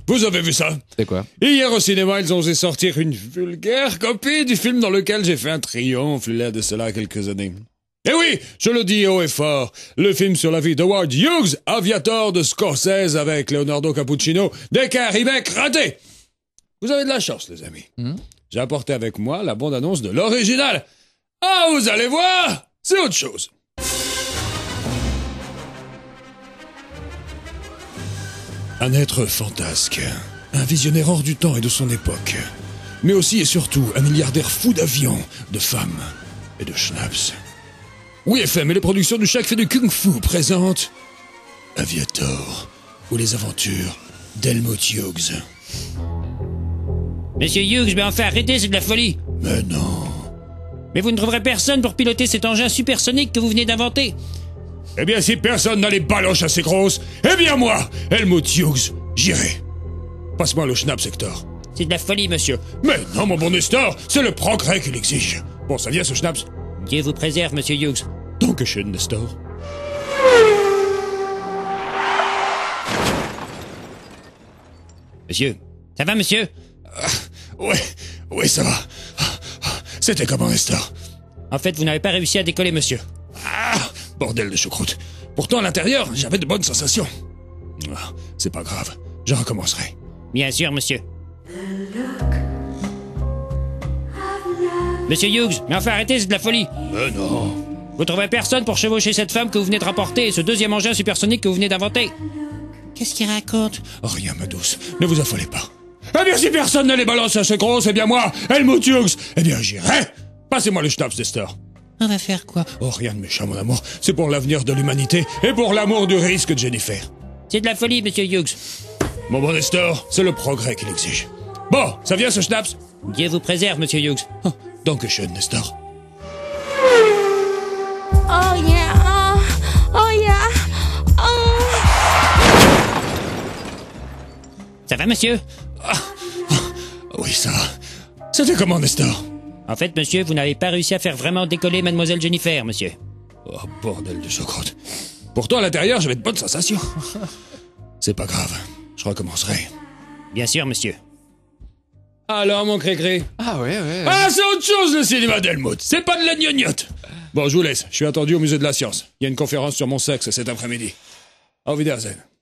Vous avez vu ça? C'est quoi? Hier au cinéma, ils ont osé sortir une vulgaire copie du film dans lequel j'ai fait un triomphe il y a de cela quelques années. Et oui, je le dis haut et fort, le film sur la vie d'Howard Hughes, Aviator de Scorsese avec Leonardo Cappuccino, n'est qu'un remake raté. Vous avez de la chance, les amis. J'ai apporté avec moi la bande-annonce de l'original. Ah, vous allez voir, c'est autre chose. Un être fantasque, un visionnaire hors du temps et de son époque, mais aussi et surtout un milliardaire fou d'avions, de femmes et de schnapps. Oui, FM et les productions du Chac fait du Kung Fu présentent Aviator, ou les aventures d'Helmut Hughes. Monsieur Hughes, mais enfin arrêtez, c'est de la folie. Mais non. Mais vous ne trouverez personne pour piloter cet engin supersonique que vous venez d'inventer. Eh bien, si personne n'a les baloches assez grosses, eh bien moi, Helmut Hughes, j'irai. Passe-moi le schnapp, Hector. C'est de la folie, monsieur. Mais non, mon bon Nestor, c'est le progrès qui l'exige. Bon, ça vient ce schnaps? Dieu vous préserve, monsieur Hughes. Dankeschön, Nestor. Monsieur, ça va, monsieur? Oui, ça va. C'était comment, Nestor? En fait, vous n'avez pas réussi à décoller, monsieur. Ah, bordel de choucroute. Pourtant, à l'intérieur, j'avais de bonnes sensations. Ah, c'est pas grave, je recommencerai. Bien sûr, monsieur. Monsieur Hughes, mais enfin arrêtez, c'est de la folie. Mais non. Vous trouverez personne pour chevaucher cette femme que vous venez de rapporter et ce deuxième engin supersonique que vous venez d'inventer. Qu'est-ce qu'il raconte? Rien, ma douce, ne vous affolez pas. Eh bien, si personne ne les balance assez grosses, eh bien moi, Helmut Hughes, eh bien j'irai. Passez-moi le schnaps, Nestor. On va faire quoi? Oh, rien de méchant, mon amour. C'est pour l'avenir de l'humanité et pour l'amour du risque de Jennifer. C'est de la folie, monsieur Hughes. Mon bon Nestor, c'est le progrès qui l'exige. Bon, ça vient ce schnaps? Dieu vous préserve, monsieur Hughes. Oh, Dankeschön, Nestor. Oh yeah, oh yeah, oh. Ça va, monsieur? Oui, ça va. C'était comment, Nestor? En fait, monsieur, vous n'avez pas réussi à faire vraiment décoller mademoiselle Jennifer, monsieur. Oh, bordel de choucroute. Pourtant, à l'intérieur, j'avais de bonnes sensations. C'est pas grave, je recommencerai. Bien sûr, monsieur. Alors, mon cré-cré? Ah ouais. Ah, c'est autre chose, le cinéma d'Helmut. C'est pas de la gnognotte. Bon, je vous laisse. Je suis attendu au musée de la science. Il y a une conférence sur mon sexe cet après-midi. Auf Wiedersehen.